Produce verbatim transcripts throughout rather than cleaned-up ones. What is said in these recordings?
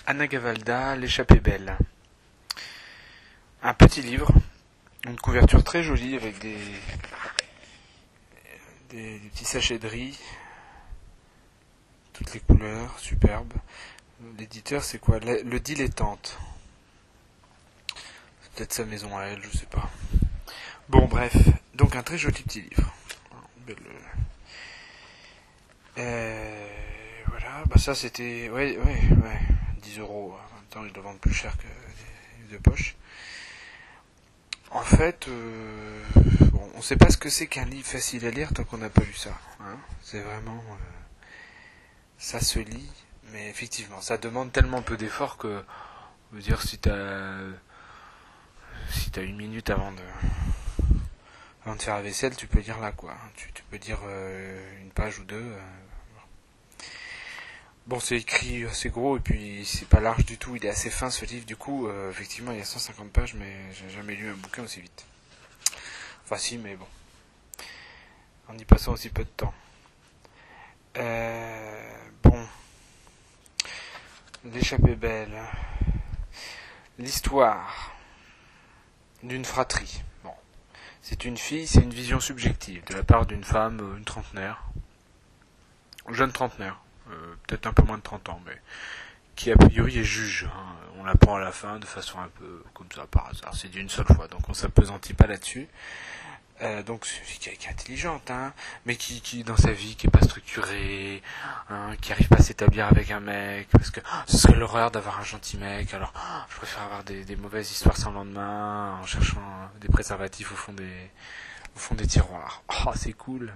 Anna Gavalda, L'échappée belle. Un petit livre, une couverture très jolie avec des, des, des petits sachets de riz, toutes les couleurs, superbes. L'éditeur, c'est quoi? Le, le Dilettante. C'est peut-être sa maison à elle, je sais pas. Bon, bref, donc un très joli petit livre. Belle... Euh, voilà, bah ça c'était, ouais, ouais, ouais, dix euros. En même temps, ils le vendent plus cher que des livres de poche. En fait, euh, bon, on sait pas ce que c'est qu'un livre facile à lire tant qu'on n'a pas lu ça. Hein. C'est vraiment, euh, ça se lit, mais effectivement, ça demande tellement peu d'efforts que, je veux dire, si t'as, si t'as une minute avant de, avant de faire la vaisselle, tu peux lire là, quoi. Tu, tu peux lire euh, une page ou deux. Euh, Bon, c'est écrit assez gros et puis c'est pas large du tout, il est assez fin ce livre, du coup, euh, effectivement il y a cent cinquante pages, mais j'ai jamais lu un bouquin aussi vite. Enfin si, mais bon, en y passant aussi peu de temps. Euh, bon, L'échappée belle. L'histoire d'une fratrie. Bon, c'est une fille, c'est une vision subjective de la part d'une femme, une trentenaire, jeune trentenaire. Euh, peut-être un peu moins de trente ans, mais qui a priori est juge. Hein. On l'apprend à la fin de façon un peu comme ça par hasard. C'est d'une seule fois, donc on s'appesantit pas là-dessus. Euh, donc c'est une fille qui est intelligente, hein, mais qui, qui dans sa vie qui est pas structurée, hein, qui arrive pas à s'établir avec un mec, parce que oh, ce serait l'horreur d'avoir un gentil mec. Alors oh, je préfère avoir des, des mauvaises histoires sans lendemain, en cherchant des préservatifs au fond des, au fond des tiroirs. Oh, c'est cool.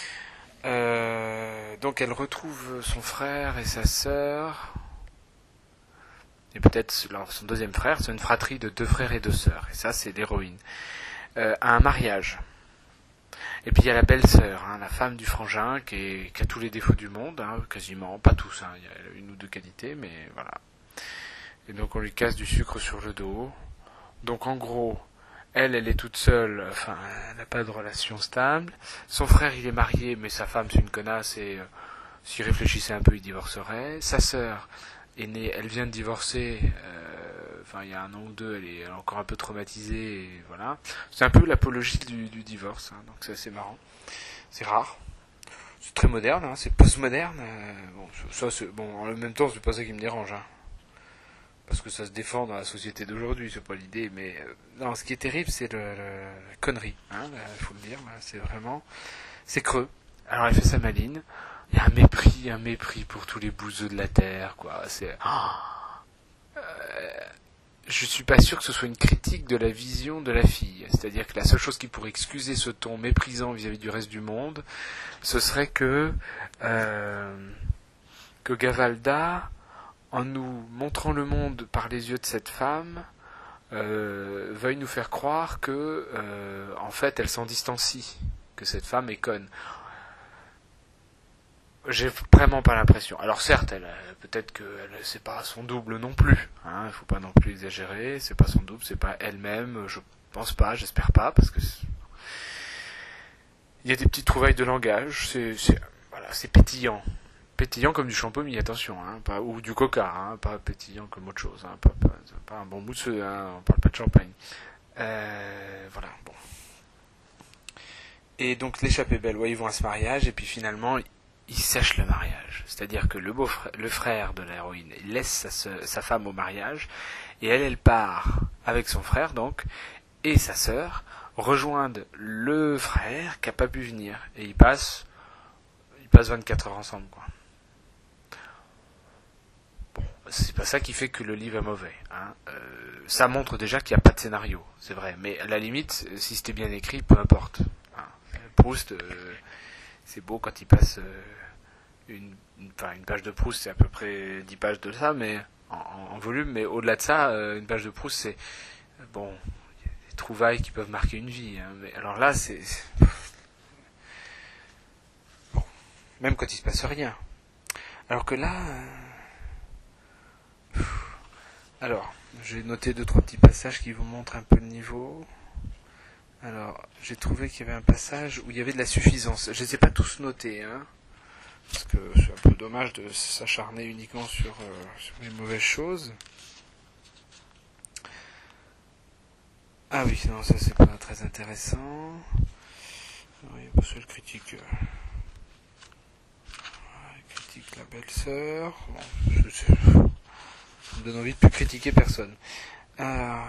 Euh, donc elle retrouve son frère et sa sœur, et peut-être son deuxième frère. C'est une fratrie de deux frères et deux sœurs, et ça c'est l'héroïne, euh, à un mariage. Et puis il y a la belle-sœur, hein, la femme du frangin, qui, est, qui a tous les défauts du monde, hein, quasiment, pas tous, hein, il y a une ou deux qualités, mais voilà. Et donc on lui casse du sucre sur le dos. Donc en gros, elle, elle est toute seule, enfin, elle n'a pas de relation stable. Son frère, il est marié, mais sa femme, c'est une connasse, et euh, s'il réfléchissait un peu, il divorcerait. Sa sœur est née, elle vient de divorcer, euh, enfin, il y a un an ou deux, elle est, elle est encore un peu traumatisée, et voilà. C'est un peu l'apologie du, du divorce, hein, donc c'est assez marrant. C'est rare. C'est très moderne, hein, c'est postmoderne. Euh, bon, ça, c'est, bon, en même temps, c'est pas ça qui me dérange, hein. Parce que ça se défend dans la société d'aujourd'hui, c'est pas l'idée, mais euh, non, ce qui est terrible, c'est le, le, la connerie, hein, il faut le dire, là, c'est vraiment, c'est creux. Alors elle fait sa maline, il y a un mépris, un mépris pour tous les bouseux de la terre, quoi. C'est, oh, euh, je suis pas sûr que ce soit une critique de la vision de la fille, c'est-à-dire que la seule chose qui pourrait excuser ce ton méprisant vis-à-vis du reste du monde, ce serait que euh, que Gavalda, en nous montrant le monde par les yeux de cette femme, euh, veuille nous faire croire que, euh, en fait, elle s'en distancie, que cette femme est conne. J'ai vraiment pas l'impression. Alors certes, elle, peut-être que elle, c'est pas son double non plus. Hein, il faut pas non plus exagérer. C'est pas son double, c'est pas elle-même. Je pense pas, j'espère pas, parce que il y a des petites trouvailles de langage. C'est, c'est, voilà, c'est pétillant. Pétillant comme du champomis, attention, hein, pas, ou du coca, hein, pas pétillant comme autre chose, hein, pas, pas, pas un bon mousseux, hein, on parle pas de champagne. Euh, voilà, bon. Et donc l'échappée belle, ouais, ils vont à ce mariage, et puis finalement, ils sèchent le mariage. C'est-à-dire que le, beau frère, le frère de l'héroïne laisse sa, sa femme au mariage, et elle, elle part avec son frère, donc, et sa sœur, rejoindre le frère qui n'a pas pu venir. Et ils passent, ils passent vingt-quatre heures ensemble, quoi. C'est pas ça qui fait que le livre est mauvais. Hein. Euh, ça montre déjà qu'il n'y a pas de scénario, c'est vrai. Mais à la limite, si c'était bien écrit, peu importe. Hein. Proust, euh, c'est beau quand il passe euh, une, une, enfin, une page de Proust, c'est à peu près dix pages de ça, mais en, en volume. Mais au-delà de ça, euh, une page de Proust, c'est bon, il y a des trouvailles qui peuvent marquer une vie. Hein. Mais alors là, c'est, c'est bon, même quand il se passe rien. Alors que là. Euh, Alors, j'ai noté deux trois petits passages qui vous montrent un peu le niveau. Alors, j'ai trouvé qu'il y avait un passage où il y avait de la suffisance. Je ne les ai pas tous notés, hein. parce que c'est un peu dommage de s'acharner uniquement sur, euh, sur les mauvaises choses. Ah oui, non, ça c'est pas très intéressant. Oui, parce qu'elle critique, euh, elle critique la belle-sœur. Bon, je, je, ça me donne envie de plus critiquer personne. Euh...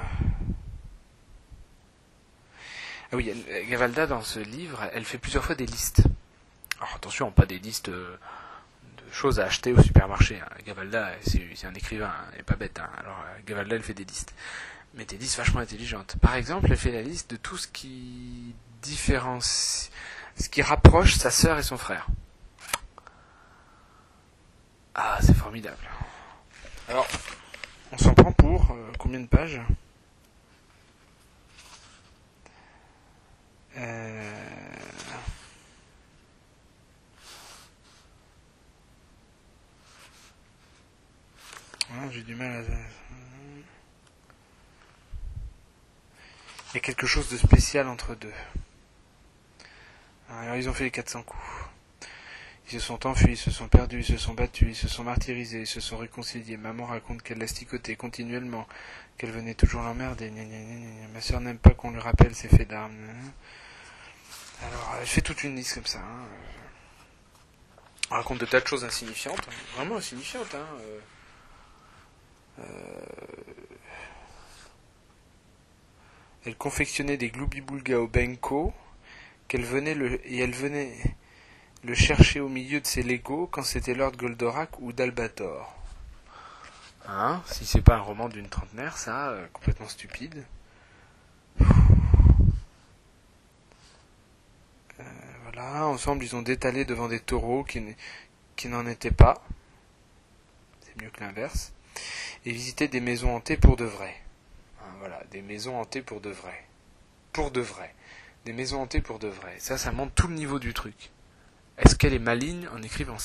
Ah oui, elle, Gavalda dans ce livre, elle fait plusieurs fois des listes. Alors attention, pas des listes de choses à acheter au supermarché. Hein. Gavalda, c'est, c'est un écrivain, hein, elle est pas bête. Hein. Alors Gavalda, elle fait des listes. Mais des listes vachement intelligentes. Par exemple, elle fait la liste de tout ce qui différencie, ce qui rapproche sa sœur et son frère. Ah, c'est formidable. Alors, on s'en prend pour euh, combien de pages ? euh... ah, J'ai du mal à... Il y a quelque chose de spécial entre deux. Alors, ils ont fait les quatre cents coups. Ils se sont enfuis, ils se sont perdus, ils se sont battus, ils se sont martyrisés, ils se sont réconciliés. Maman raconte qu'elle l'asticotait continuellement, qu'elle venait toujours l'emmerder. Gna gna gna gna. Ma soeur n'aime pas qu'on lui rappelle ses faits d'armes. Alors, elle fait toute une liste comme ça. Hein. Elle raconte de tas de choses insignifiantes, vraiment insignifiantes. Hein. Euh... Euh... Elle confectionnait des gloubi-boulga au benko, qu'elle venait le... et elle venait le chercher au milieu de ses Legos quand c'était Lord Goldorak ou d'Albator. Hein, si c'est pas un roman d'une trentenaire, ça, euh, complètement stupide. Euh, voilà, ensemble ils ont détalé devant des taureaux qui, n- qui n'en étaient pas. C'est mieux que l'inverse. Et visité des maisons hantées pour de vrai. Hein, voilà, des maisons hantées pour de vrai. Pour de vrai. Des maisons hantées pour de vrai. Ça, ça montre tout le niveau du truc. Est-ce qu'elle est maligne en écrivant ça ?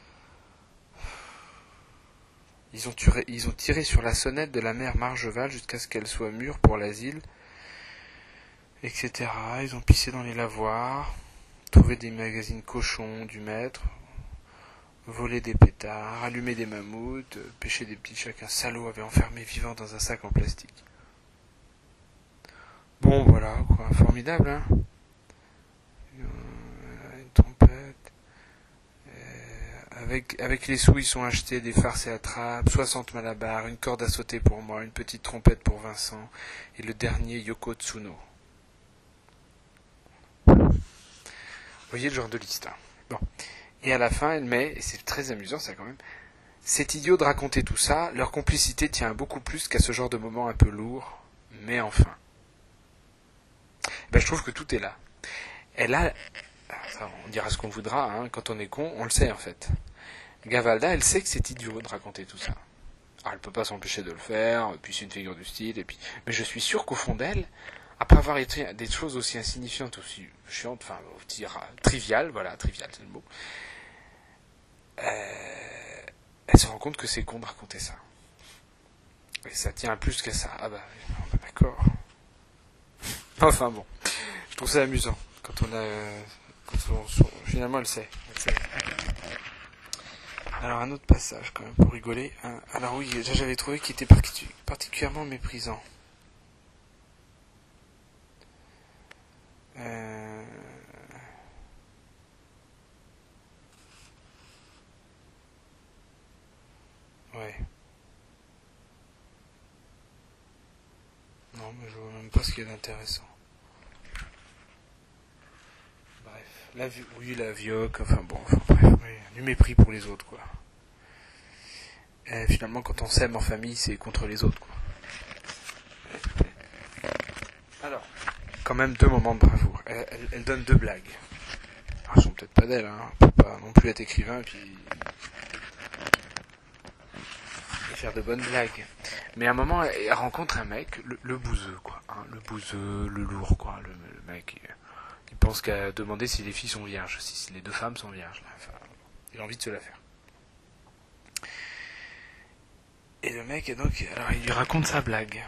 Ils ont, tiré, ils ont tiré sur la sonnette de la mère Margeval jusqu'à ce qu'elle soit mûre pour l'asile, et cetera. Ils ont pissé dans les lavoirs, trouvé des magazines cochons du maître, volé des pétards, allumé des mammouths, pêché des petits chats qu'un salaud avait enfermé vivant dans un sac en plastique. Bon, voilà, quoi, formidable, hein. Une trompette. Avec, avec les sous, ils sont achetés des farces et attrapes, soixante malabars, une corde à sauter pour moi, une petite trompette pour Vincent, et le dernier Yoko Tsuno. Vous voyez le genre de liste, hein. Bon. Et à la fin, elle met, et c'est très amusant ça quand même, c'est idiot de raconter tout ça, leur complicité tient beaucoup plus qu'à ce genre de moment un peu lourd, mais enfin. Ben, je trouve que tout est là. Elle a, on dira ce qu'on voudra, hein, quand on est con, on le sait en fait. Gavalda, elle sait que c'est idiot de raconter tout ça. Alors, elle peut pas s'empêcher de le faire, puis c'est une figure du style, et puis. Mais je suis sûr qu'au fond d'elle, après avoir écrit des choses aussi insignifiantes, aussi chiantes, enfin, aussi triviales, voilà, triviales, c'est le mot, euh, elle se rend compte que c'est con de raconter ça. Et ça tient à plus que ça. Ah bah, bah d'accord. Enfin bon, je trouve ça amusant quand on a, quand on, finalement elle sait, elle sait. Alors un autre passage quand même pour rigoler. Hein. Alors oui, déjà j'avais trouvé qu'il était particulièrement méprisant. Euh... Ouais. Non, mais je vois même pas ce qu'il y a d'intéressant. Bref, la vi- oui, la vioque, enfin bon, enfin, bref, oui, du mépris pour les autres, quoi. Et finalement, quand on s'aime en famille, c'est contre les autres, quoi. Alors, quand même deux moments de bravoure. Elle, elle, elle donne deux blagues. Alors, elles sont peut-être pas d'elle, hein. On peut pas non plus être écrivain et puis et faire de bonnes blagues. Mais à un moment, elle rencontre un mec, le, le bouseux, quoi. Hein, le bouseux, le lourd, quoi. Le, le mec, il, il pense qu'à demander si les filles sont vierges, si, si les deux femmes sont vierges. Là. Enfin, il a envie de se la faire. Et le mec, donc, alors il lui raconte sa blague.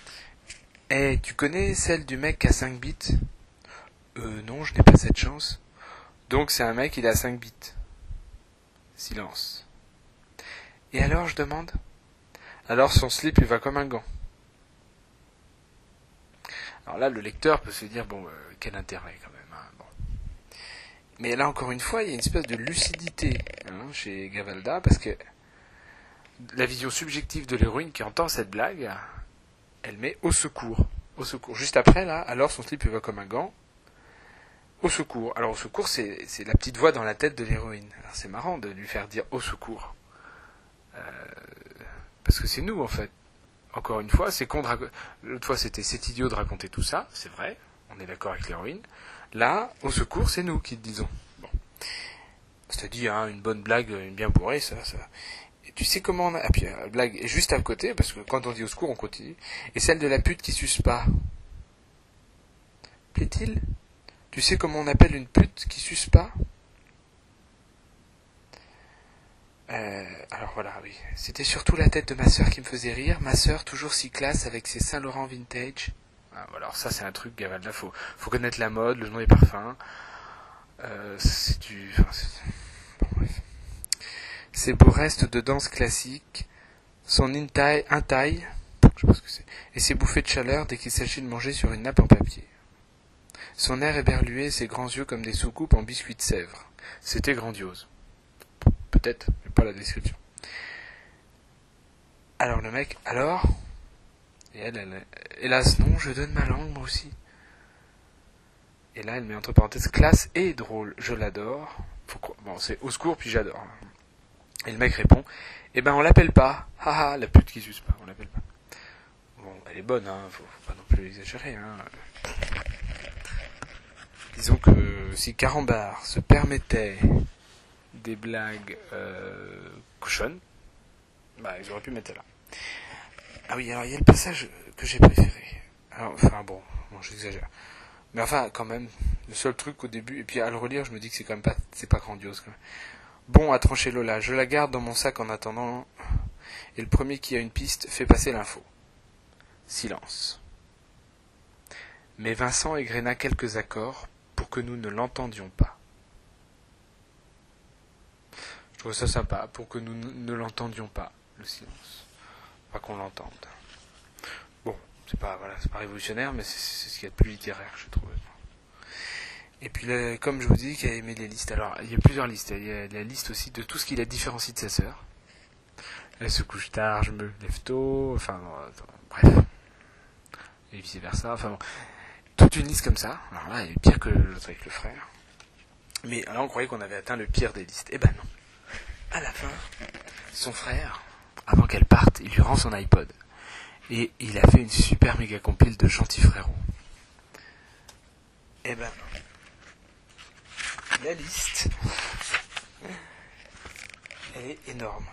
Eh, hey, tu connais celle du mec à cinq bits ? Euh, non, je n'ai pas cette chance. Donc c'est un mec, il a cinq bits. Silence. Et alors, je demande? Alors son slip, il va comme un gant. Alors là, le lecteur peut se dire, bon, euh, quel intérêt quand même. Hein, bon. Mais là, encore une fois, il y a une espèce de lucidité hein, chez Gavalda, parce que la vision subjective de l'héroïne qui entend cette blague, elle met au secours. Au secours. Juste après, là, alors son slip, il va comme un gant. Au secours. Alors au secours, c'est, c'est la petite voix dans la tête de l'héroïne. Alors c'est marrant de lui faire dire au secours. Euh, parce que c'est nous, en fait. Encore une fois, c'est con de rac- l'autre fois c'était c'est idiot de raconter tout ça, c'est vrai, on est d'accord avec l'héroïne. Là, au secours, c'est nous qui le disons. Bon. C'est-à-dire, hein, une bonne blague, une bien bourrée, ça, ça. Et tu sais comment on a... Ah, puis la blague est juste à côté, parce que quand on dit au secours, on continue. Et celle de la pute qui suce pas. Plaît-il? Tu sais comment on appelle une pute qui suce pas? Euh, alors voilà, oui. C'était surtout la tête de ma sœur qui me faisait rire. Ma sœur, toujours si classe avec ses Saint-Laurent vintage. Ah, voilà, alors ça, c'est un truc, Gavalda. Faut, faut connaître la mode, le nom des parfums. Euh, c'est du... Enfin, c'est... Bon, bref. Ses beaux restes de danse classique. Son intaille, intaille, je sais pas ce que c'est, et ses bouffées de chaleur dès qu'il s'agit de manger sur une nappe en papier. Son air éberlué et ses grands yeux comme des soucoupes en biscuits de Sèvres. C'était grandiose. Peut-être, mais pas la description. Alors le mec, alors Et elle, elle, hélas non, je donne ma langue moi aussi. Et là, elle met entre parenthèses classe et drôle, je l'adore. Faut croire. Bon, c'est au secours puis j'adore. Et le mec répond, eh ben on l'appelle pas. Haha, la pute qui suce pas, on l'appelle pas. Bon, elle est bonne, hein, faut, faut pas non plus exagérer, hein. Disons que si Carambar se permettait des blagues euh, cochonnes, bah ils auraient pu mettre là. Ah oui, alors il y a le passage que j'ai préféré. Alors, enfin bon, bon j'exagère. Mais enfin, quand même, le seul truc au début, et puis à le relire, je me dis que c'est quand même pas, c'est pas grandiose quand même. Bon, a tranché Lola, je la garde dans mon sac en attendant, et le premier qui a une piste fait passer l'info. Silence. Mais Vincent égrena quelques accords pour que nous ne l'entendions pas. Je trouve ça sympa, pour que nous ne l'entendions pas, le silence. Pas qu'on l'entende. Bon, c'est pas, voilà, c'est pas révolutionnaire, mais c'est, c'est ce qu'il y a de plus littéraire, je trouve. Et puis, là, comme je vous dis, qu'il a aimé les listes. Alors, il y a plusieurs listes. Il y a la liste aussi de tout ce qui la différencie de sa sœur. Elle se couche tard, je me lève tôt, enfin, bref. Et vice versa, enfin bon. Toute une liste comme ça. Alors là, elle est pire que l'autre avec le frère. Mais là, on croyait qu'on avait atteint le pire des listes. Eh ben non. À la fin, son frère, avant qu'elle parte, il lui rend son iPod. Et il a fait une super méga compile de gentils frérots. Eh ben non. La liste, elle est énorme.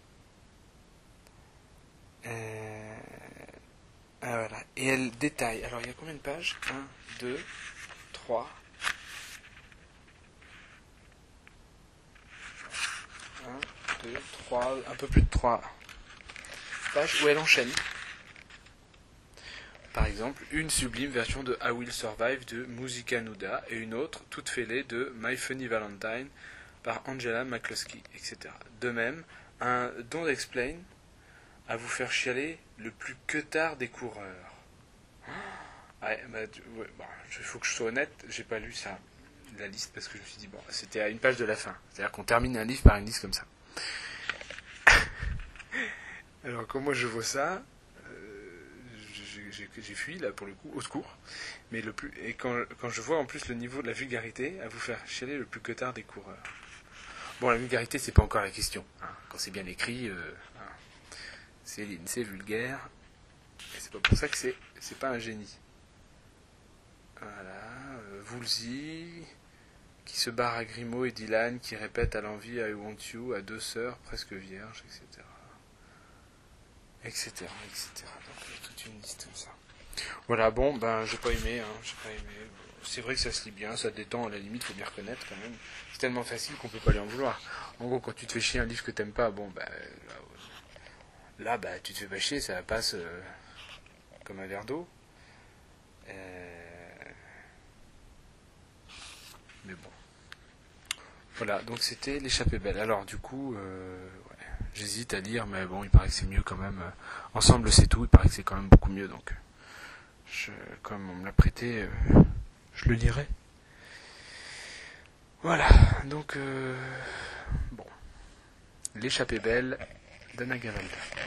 Euh... Ah, voilà. Et elle détaille. Alors, il y a combien de pages? un, deux, trois. un, deux, trois, un peu plus de trois pages où elle enchaîne. Par exemple, une sublime version de I Will Survive de Musica Nuda et une autre, toute fêlée, de My Funny Valentine par Angela McCluskey, et cetera. De même, un Don't Explain à vous faire chialer le plus queutard des coureurs. Ouais, bah, ouais, bon, il faut que je sois honnête, j'ai pas lu ça, la liste, parce que je me suis dit, bon, c'était à une page de la fin. C'est-à-dire qu'on termine un livre par une liste comme ça. Alors, quand moi je vois ça, J'ai, j'ai fui là pour le coup, au secours. Mais le plus et quand quand je vois en plus le niveau de la vulgarité, à vous faire chialer le plus queutard des coureurs. Bon, la vulgarité c'est pas encore la question. Hein. Quand c'est bien écrit, euh, hein. c'est c'est vulgaire. Et c'est pas pour ça que c'est c'est pas un génie. Voilà, euh, Woolsey qui se barre à Grimaud et Dylan qui répète à l'envie I want you à deux sœurs presque vierges, et cetera etc, et cetera. Donc il y a toute une liste comme ça. Voilà, bon, ben j'ai pas aimé, hein, j'ai pas aimé. C'est vrai que ça se lit bien, ça détend, à la limite, faut bien reconnaître quand même. C'est tellement facile qu'on peut pas lui en vouloir. En gros, quand tu te fais chier un livre que t'aimes pas, bon, ben là, là bah tu te fais pas chier, ça passe euh, comme un verre d'eau. Euh... Mais bon. Voilà, donc c'était L'échappée belle. Alors du coup, euh, ouais, j'hésite à lire, mais bon, il paraît que c'est mieux quand même. Ensemble, c'est tout, il paraît que c'est quand même beaucoup mieux, donc je, comme on me l'a prêté, euh, je le lirai. Voilà, donc euh, bon, L'échappée belle d'Anna Gavalda.